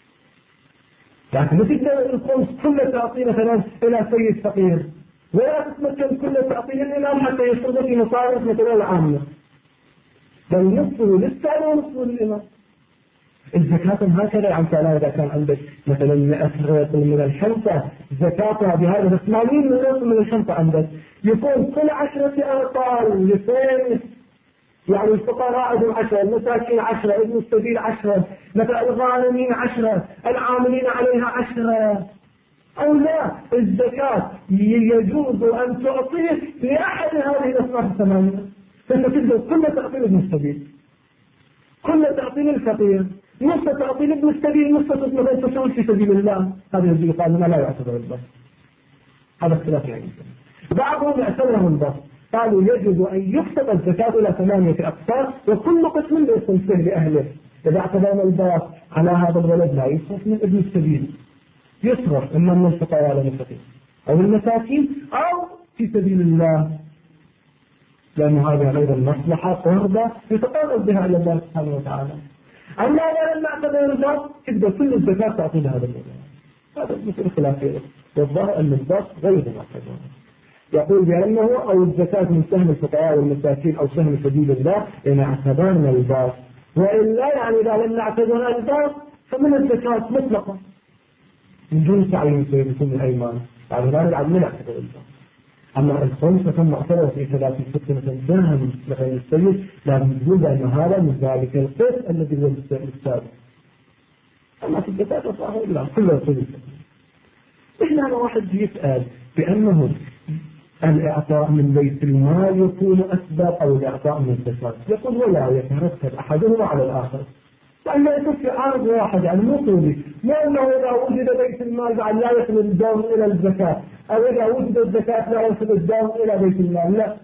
لكن مثل الخمس كله تعطيه مثلا إلى سيد فقير، ولا تتمكن كله تعطيه الإمام حتى يصرف في مصارف مثلا العامة، بل نصفه للسادة ونصفه للإمام. الزكاة هكذا، يعني فعلا إذا كان عندك مثلا 100 ريال من الحنطة زكاتها بهذا 80 من الحنطة عندك، يكون كل 10 أرطال يصير يعني الفقراء عندهم 10، المساكين 10، ابن السبيل 10، مثلا الغانمين 10، العاملين عليها 10. أو لا، الزكاة يجوز أن تعطيه لأحد هذه الأصناف الثمانية، فأنت تقدر كل تعطيه ابن السبيل، كل تعطيه الفقير، نص تعطيه ابن السبيل، نص تسوي في سبيل الله. هذا يجي قال لنا لا يعتبر البسط، هذا اختلاف يعني. بعضهم اعتبره البسط، قالوا يجب أن يقسم الزكاة إلى 8 أقسام وكل قسم يصرف فيه لأهله. إذا اعتبرنا البسط على هذا الولد لا يصرف من ابن السبيل، يصرف إما من الفقراء ولا الفقير أو المساكين أو في سبيل الله، لأن هذا غير المصلحة قربة يتقرب بها إلى الله سبحانه وتعالى. أما إذا لم اعتبر البسط تقدر كل الزكاة تعطي هذا الموضوع. هذا مثل خلافه، والظاهر أن البسط غير معتبر. يقول بأنه أو الزكاة من سهم الفقراء والمساكين أو سهم سبيل الله إن اعتبرنا البسط، وإلا يعني إذا لم نعتبر البسط فمن الزكاة مطلقة من دون تعيين سيدكم الأيمان، يعني لا نلعب من اعتبر البسط. أما الخمسة ثم اعتبر في 30 مثلا درهم مثلا السيد، لازم تقول بأن هذا من ذلك القسط الذي هو السابق. أما في الزكاة صحيح لا كله سيد. إحنا هذا واحد يسأل بأنه الإعطاء من بيت المال يكون أسباب أو الإعطاء من الزكاة، يقول ولا يترتب أحدهما على الآخر، لأنه يكون في عرض واحد يعني مو طولي، ما أنه إذا وجد بيت المال بعد لا يصل الدم إلى الزكاة، أو إذا وجد الزكاة لا يصل الدم إلى بيت المال، لا،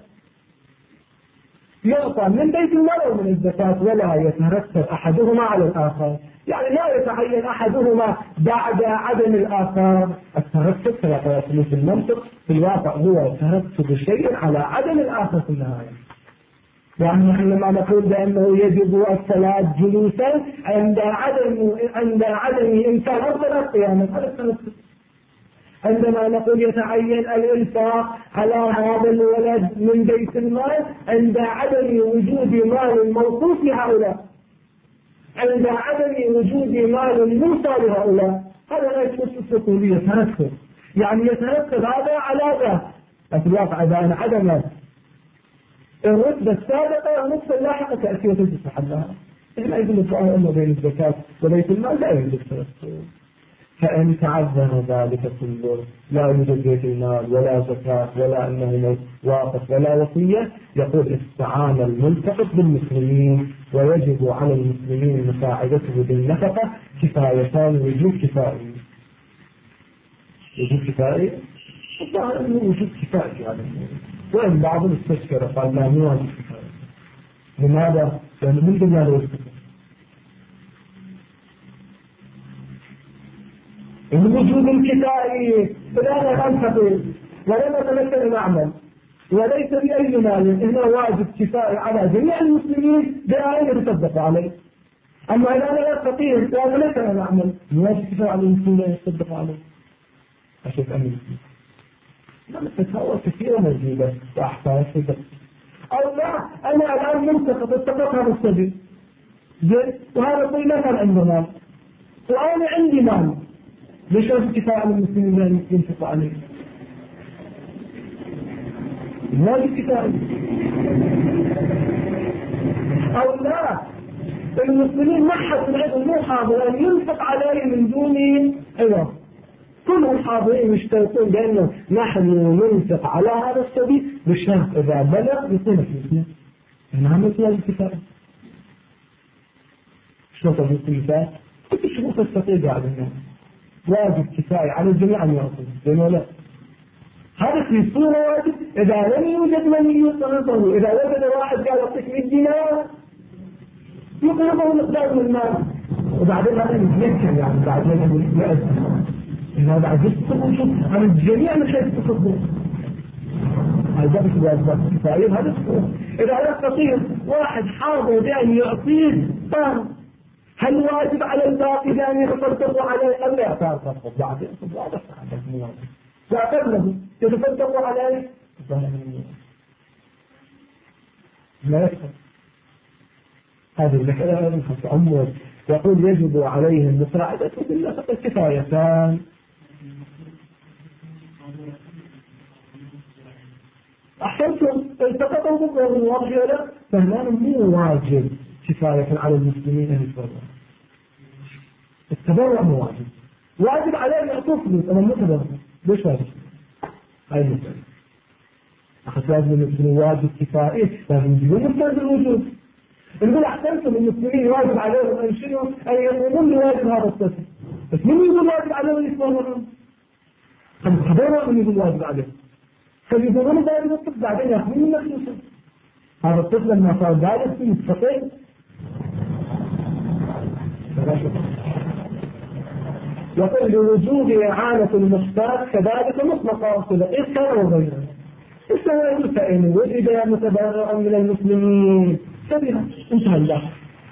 يعطى من بيت المال أو من الزكاة ولا يترتب أحدهما على الآخر، يعني لا يتعين أحدهما بعد عدم الآخر. الترتب في المنطق في الواقع هو ترتب شيء على عدم الآخر في النهاية. يعني نحن لما نقول بأنه يجب الصلاة جلوسا عند عدم إمكان الصلاة قياما، هذا الترتب. عندما نقول يتعين الإنفاق على هذا الولد من بيت المال عند عدم وجود مال موقوف لهؤلاء، عند عدم وجود مال موصى لهؤلاء، هذا لا يكون السكولية ترتب، يعني يترتب هذا على ذا. في الواقع إذا انعدم الرتبة السابقة ونصف اللاحقة تأتي وتجد محلها. إحنا يقول السؤال أنه بين الزكاة وبيت المال لا يوجد ترتب. فإن تعذر ذلك كله لا يوجد بيت المال ولا زكاة ولا أنه واقف ولا وصية، يقول استعان الملتقط بالمسلمين ويجب على المسلمين مساعدته بالنفقة كفايتان وجوب كفائي. وجوب كفائي؟ الظاهر أنه وجوب كفائي يعني. وإن بعضهم استشكر قال لا مو واجب كفائي. لماذا؟ لأنه من دنيا له الوجود الكفائي فلا ننتقل ولا نتمكن نعمل وليس بأي مال، هنا واجب كفائي على جميع المسلمين بأن يتصدق عليه. أما إذا لا يستطيع فلا ليس نعمل واجب كفائي على المسلمين يتصدق عليه. أشوف أمين الفتاوى كثيرة موجودة وأحساس كثيرة. أو لا، أنا الآن منتقد اتفق هذا السبيل زين، وهذا الطريق ما كان عنده مال وأنا عندي مال، ليش هذا الكفاية على المسلمين أن ينفقوا عليه؟ ما الكفاية. أو لا، المسلمين ما حد من عندهم مو حاضر أن ينفق عليه من دون عوض، كلهم حاضرين يشترطون بأنه نحن ننفق على هذا السبيل بالشرط إذا بلغ يكون فلوسنا. يعني هم مثل الكفاية. شو طب الكفاية؟ كل شروط تستطيع قاعد هنا. واجب كفاية على الجميع أن يعطوا، لأنه لا. هذا في صورة واجب إذا لم يوجد من يقرضه، إذا وجد واحد قال أعطيك 100 دينار يقرضه مقدار من المال، وبعدين هذا يتذكر يعني بعدين يؤذن. إذا بعد يستطيع عن الجميع من حيث التصدق. هذا بس الواجبات الكفاية هذا الصورة. إذا يستطيع واحد حاضر بأن يعطيه طار، هل واجب على الباقي بأن يتصدقوا عليه أم لا يتصدقوا؟ بعد يتصدقوا على لا قبله يتصدقوا عليه لا يفهم. هذه المسألة من خمس أمور. يقول يجب عليهم مساعدة بالله فقط كفايتان. أحسنتم التقطوا بالضرر واضح ولا؟ فهنا مو واجب كفاية على المسلمين أن يتبرعوا. التبرع مو واجب، واجب عليه أن يعطوه فلوس، أنا مو تبرع. ليش واجب؟ هاي المسألة. أخذ لازم المسلمين واجب كفاية، لازم يجيبون مستند الوجود. نقول أحسنتم المسلمين واجب عليهم أن شنو؟ أن يقومون بواجب هذا الطفل. بس من يقول واجب عليهم أن يتبرعون؟ التبرع من يقول واجب عليهم. فيقولون ذلك الطفل بعدين يأخذون مخلوصا. هذا الطفل لما صار ذلك مستقل. يقول لوجود إعانة المحتاج كذلك مطلقا إذ كان وغيره. يقول فإن وجد متبرع من المسلمين فبها انتهى الله.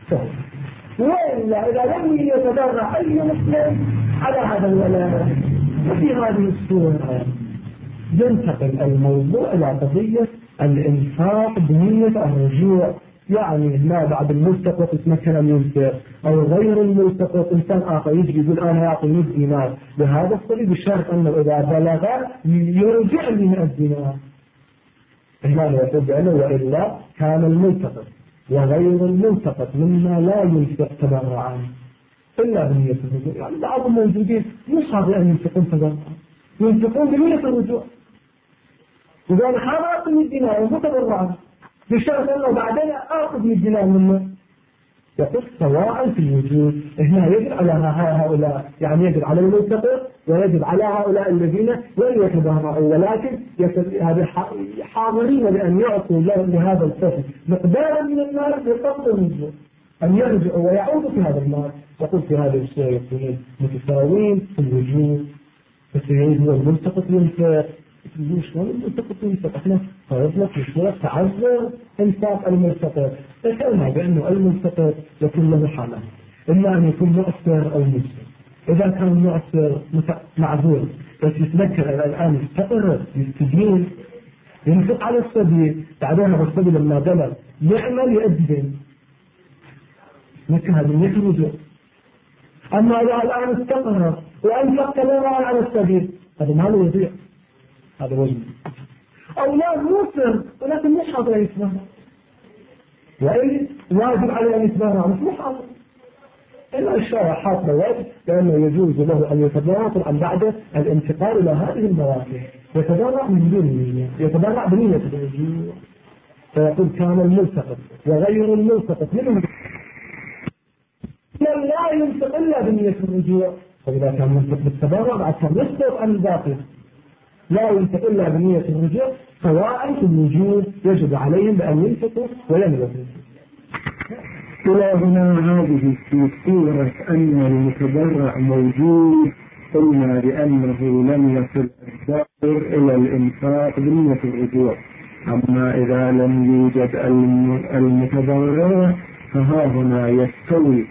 وإلا إذا لم يتبرع أي مسلم على هذا الولاء ففي هذه الصورة ينتقل الموضوع إلى قضية الإنفاق بنية الرجوع. يعني ما بعد الملتقط يتمكن أن ينفق، أو غير الملتقط إنسان آخر يجي يقول أنا أعطي 100 دينار بهذا الطريق بشرط أنه إذا بلغ يرجع لي 100 دينار. هنا يقول بأنه وإلا كان الملتقط وغير الملتقط مما لا ينفق تبرعا إلا بنية الرجوع. يعني بعضهم موجودين مش حاضر أن ينفقون تبرعا، ينفقون بنية الرجوع. إذا أنا حاضر أعطي 100 دينار ومتبرعا بشرط أنه بعدين أخذ 100 دينار منه. يقول سواء في الوجود. هنا يجب على هؤلاء، يعني يجب على الملتقط ويجب على هؤلاء الذين لن يتبرعوا، ولكن حاضرين بأن يعطوا لهذا الطفل مقدارا من المال بقصد الوجود أن يرجعوا ويعودوا في هذا المال. يقول في هذا الشيء يكونون متساوين في الوجود. فسيعيد هو الملتقط ينفق. شلون الملتقط ينفق؟ احنا فرضنا في شوية تعذر انفاق الملتقط. ذكرنا بأنه الملتقط يكون له حالة، إما أن يكون مؤثر أو مسلم. إذا كان مؤثر معذور بس يتذكر الآن يستقر يستدين ينفق على السبيل، بعدين هذا السبيل لما بلغ يعمل يؤدي مثل هذا الرجوع. أما إذا الآن استقر وأنفق تماما على السبيل هذا ما له يضيع، هذا وجه. أو لا مسلم ولكن مش حاضر أن يتبرع، وإن واجب عليه أن يتبرع مش حاضر. إلا الشارع حاط واجب لأنه يجوز له أن يتبرع طبعا بعد الانتقال إلى هذه المواقف، يتبرع من دون نية، يتبرع بنية الرجوع. فيقول كان الملتقط وغير الملتقط منهم لا ينفق إلا بنية الرجوع. فإذا كان منفق بالتبرع بعد كان يسقط عن الباقي لا ينفق إلا بنية الرجوع، سواء في الوجود يجب عليهم بأن ينفقوا وينفقوا. إلى هنا هذه في صورة أن المتبرع موجود، قلنا بأنه لم يصل الدائر إلى الإنفاق بنية الرجوع. أما إذا لم يوجد المتبرع فها هنا يستوي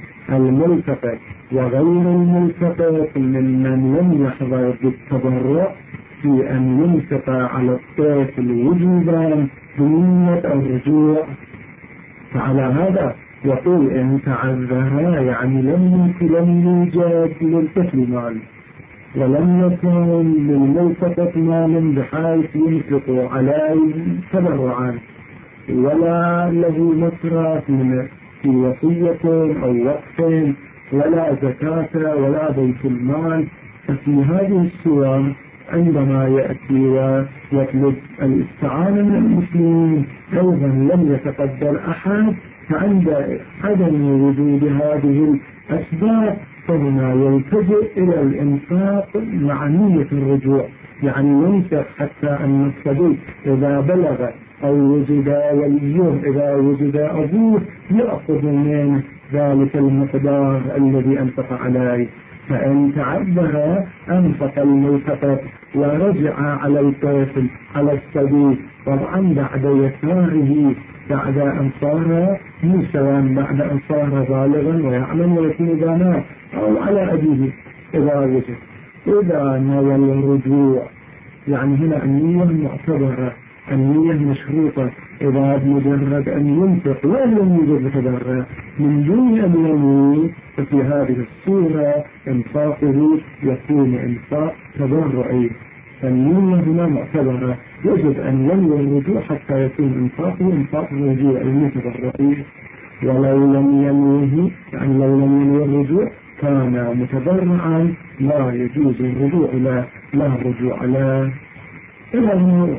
الملتقط وغير الملتقط ممن لم يحضر بالتبرع في أن ينفق على الطفل وجوبا بنية الرجوع. فعلى هذا يقول إن تعذر يعني لم يوجد للطفل مال، ولم يكن للملتقط مال بحيث ينفق عليه تبرعا، ولا له مصرف في وصية أو وقف، ولا زكاة ولا بيت المال. ففي هذه الصور عندما يأتي ويطلب الاستعانة من المسلمين أيضا لم يتقبل أحد، فعند عدم وجود هذه الأسباب فهنا يلتجئ إلى الإنفاق مع نية الرجوع، يعني ينفق حتى أن الصبي إذا بلغ أو وجد وليه إذا وجد أبوه يأخذ من ذلك المقدار الذي أنفق عليه. فإن تعذر أنفق الملتقط ورجع على الطفل على الصبي طبعا بعد يساره، بعد أن صار موسى، بعد أن صار بالغا ويعلم ويكون إذا مات، أو على أبيه إذا وجد. إذا نوى الرجوع يعني هنا النية معتبرة، النية مشروطة. إذا مجرد أن ينفق ولم يوجد متبرع من دون أن ينوي، ففي هذه الصورة إنفاقه يكون إنفاق تبرعي. فالنية هنا معتبرة، يجب أن ينوي الرجوع حتى يكون إنفاقه إنفاق الرجوع المتبرعي. ولو لم ينويه يعني لو لم ينوي الرجوع كان متبرعا لا يجوز الرجوع لا الرجوع له. إلى هنا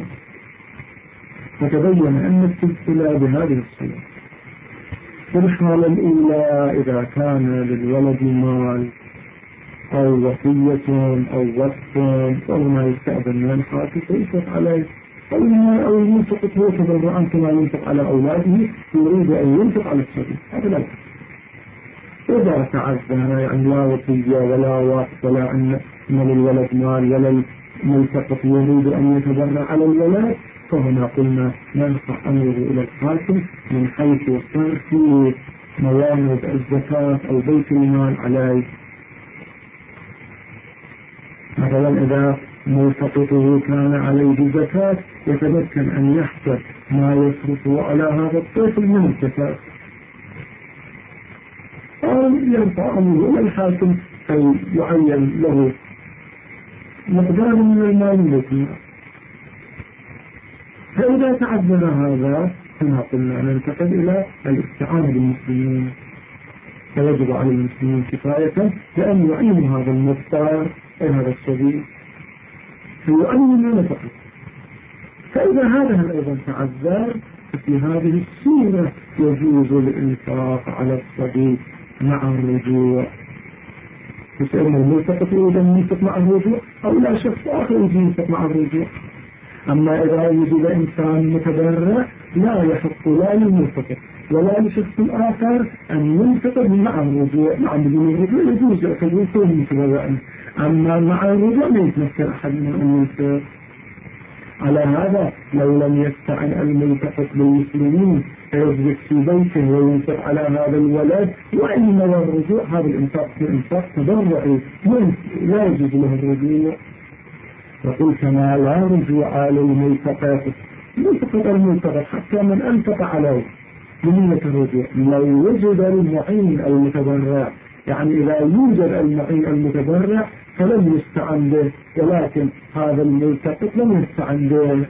فتبين أن السلسلة بهذه الصورة. في الحالة الأولى إذا كان للولد مال أو وصية أو وقف فهنا يستأذن من الحاكم فينفق عليه، أو ينفق هو تبرعا كما ينفق على أولاده، يريد أن ينفق على الصبي هذا لا. إذا تعذر يعني لا وصية ولا وقف ولا أن للولد مال ولا الملتقط يريد أن يتبرع على الولد، فهنا قلنا نرفع أمره إلى الحاكم من حيث صرف موارد الزكاة أو بيت المال عليه. مثلا إذا ملتقطه كان عليه زكاة يتمكن أن يحسب ما يصرفه على هذا الطفل من الزكاة، أو يرفع أمره إلى الحاكم فيعين له مقدار من المال الذي. فإذا تعذر هذا كما قلنا ننتقل إلى الاستعانة بالمسلمين، فيجب على المسلمين كفاية لأن يعينوا هذا المضطر أي هذا السبيل فيعينوا فقط. فإذا هذا أيضا تعذر في هذه الصورة يجوز الإنفاق على الصبي مع الرجوع. فسألنا الملتقط يريد أن ينفق مع الرجوع أو لا شخص آخر يريد أن ينفق مع الرجوع. أما إذا وجد إنسان متبرع لا يحق لا للملتقط ولا لشخص آخر أن ينفق مع الرجوع. مع الرجوع يجوز يعتبر كل متبرعا، أما مع الرجوع لا يتمكن أحد من أن ينفق. على هذا لو لم يستعن الملتقط بالمسلمين فيجلس في بيته وينفق على هذا الولد، وإنما الرجوع هذا الإنفاق تبرعي لا يجوز له الرجوع. يقول كما لا رجوع للملتقط الملتقط حتى من أنفق عليه بنية الرجوع لو وجد المعين المتبرع، يعني إذا يوجد المعين المتبرع فلم يستعن به، ولكن هذا الملتقط لم يستعن به.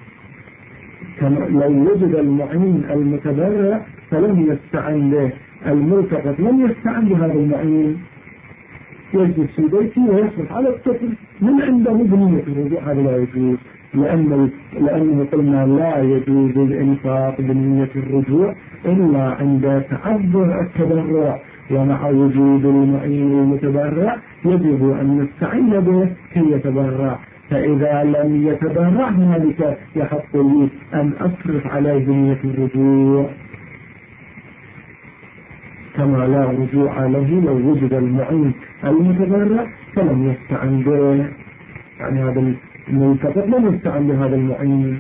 لو وجد المعين المتبرع فلم يستعن به، الملتقط لم يستعن بهذا المعين، يجلس في بيته ويصرف على الطفل من عنده بنية الرجوع. هذا لا يجوز، لأنه قلنا لا يجوز الإنفاق بنية الرجوع إلا عند تعذر التبرع، ومع وجود المعين المتبرع يجب أن نستعين به كي يتبرع. فإذا لم يتبرع هنالك يحق لي أن أصرف عليه بنية الرجوع، كما لا رجوع له لو وجد المعين المتبرع فلم يستعن به، يعني هذا الملتقط لم يستعن بهذا المعين.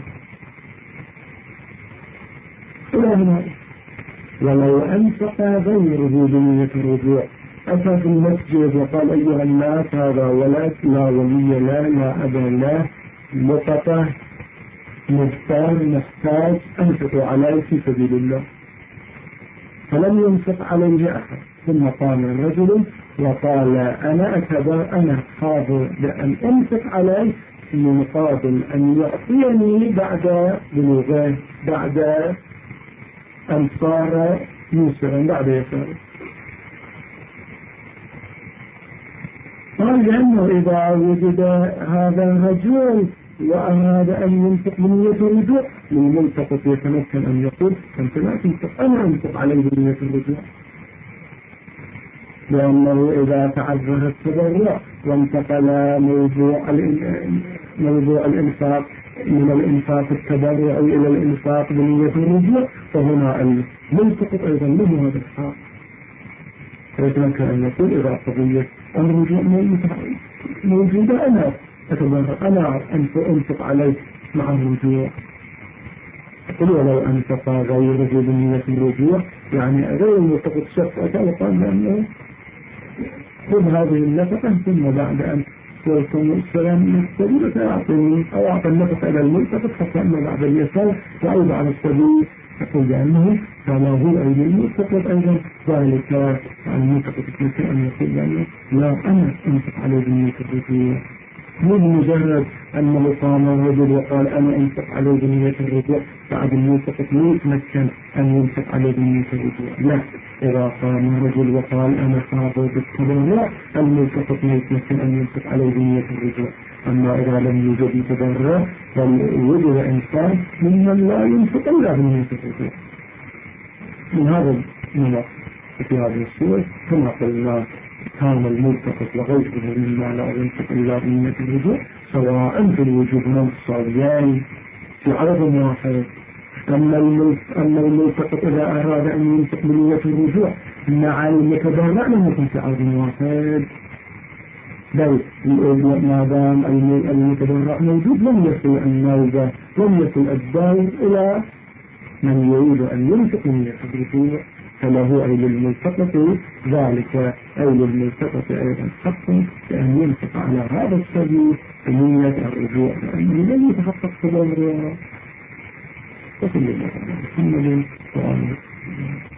ولو أنفق غيره بنية الرجوع، أتى في المسجد وقال أيها الناس هذا ولد لا ولي لا أبا له لقطة محتاج أنفقوا عليه في سبيل الله، فلم ينفق عليه أحد. ثم قام الرجل وقال أنا حاضر بأن أنفق عليه مقابل أن يعطيني بعد بلوغه، بعد أن صار موسرا، بعد يساره. قال لأنه إذا وجد هذا الرجل وأراد أن ينفق بنية الرجوع، للملتقط يتمكن أن يقول أنت لا تنفق، أنا أنفق عليه بنية الرجوع. لأنه إذا تعذر التبرع وانتقل موضوع الإنفاق من الإنفاق التبرع إلى الإنفاق بنية الرجوع، فهنا الملتقط أيضا له هذا الحق، فيتمكن أن يقول إذا قضية الرجوع موجودة أنا أتبرع، أنا أنفق عليه مع الرجوع. قل ولو أنفق غيره بنية الرجوع، يعني غير الملتقط شخص أتى وقال لأنه خذ هذه النفقة ثم بعد أن تكون السلام من السبيل فأعطني، أو أعطى النفقة إلى الملتقط حتى أما بعد اليسار وأيضا على السبيل. يقول بأنه كما هو أيضا الملتقط أيضا ذلك الملتقط يمكن أن يقول بأنه لا أنا أنفق على بنية الرجوع، مو بمجرد أنه قام الرجل وقال أنا أنفق على بنية الرجوع بعد الملتقط لا يتمكن أن ينفق على بنية الرجوع. لا، إذا قام الرجل وقال أنا حاضر بالتبرع الملتقط لا يتمكن أن ينفق على بنية الرجوع. أما إذا لم يوجد يتبرع فوجد إنسان ممن لا ينفق إلا بنية الرجوع. من هذا النمط في هذه الصورة كما قلنا كان الملتقط وغيره مما لا ينفق إلا بنية الرجوع سواء في الوجوب والصالحين في عرض واحد. أما الملتقط إذا أراد أن ينفق بنية الرجوع مع المتبرع لم يكن في عرض واحد، بل ما دام المتبرع موجود لم يصل النوبة، لم يصل الدور إلى من يريد أن ينفق بنية الرجوع، فله أي للملتقط ذلك، أي للملتقط أيضا حقا بأن ينفق على هذا السبيل بنية الرجوع، لأنه لم يتحقق تبرع. وكل الله محمد وآله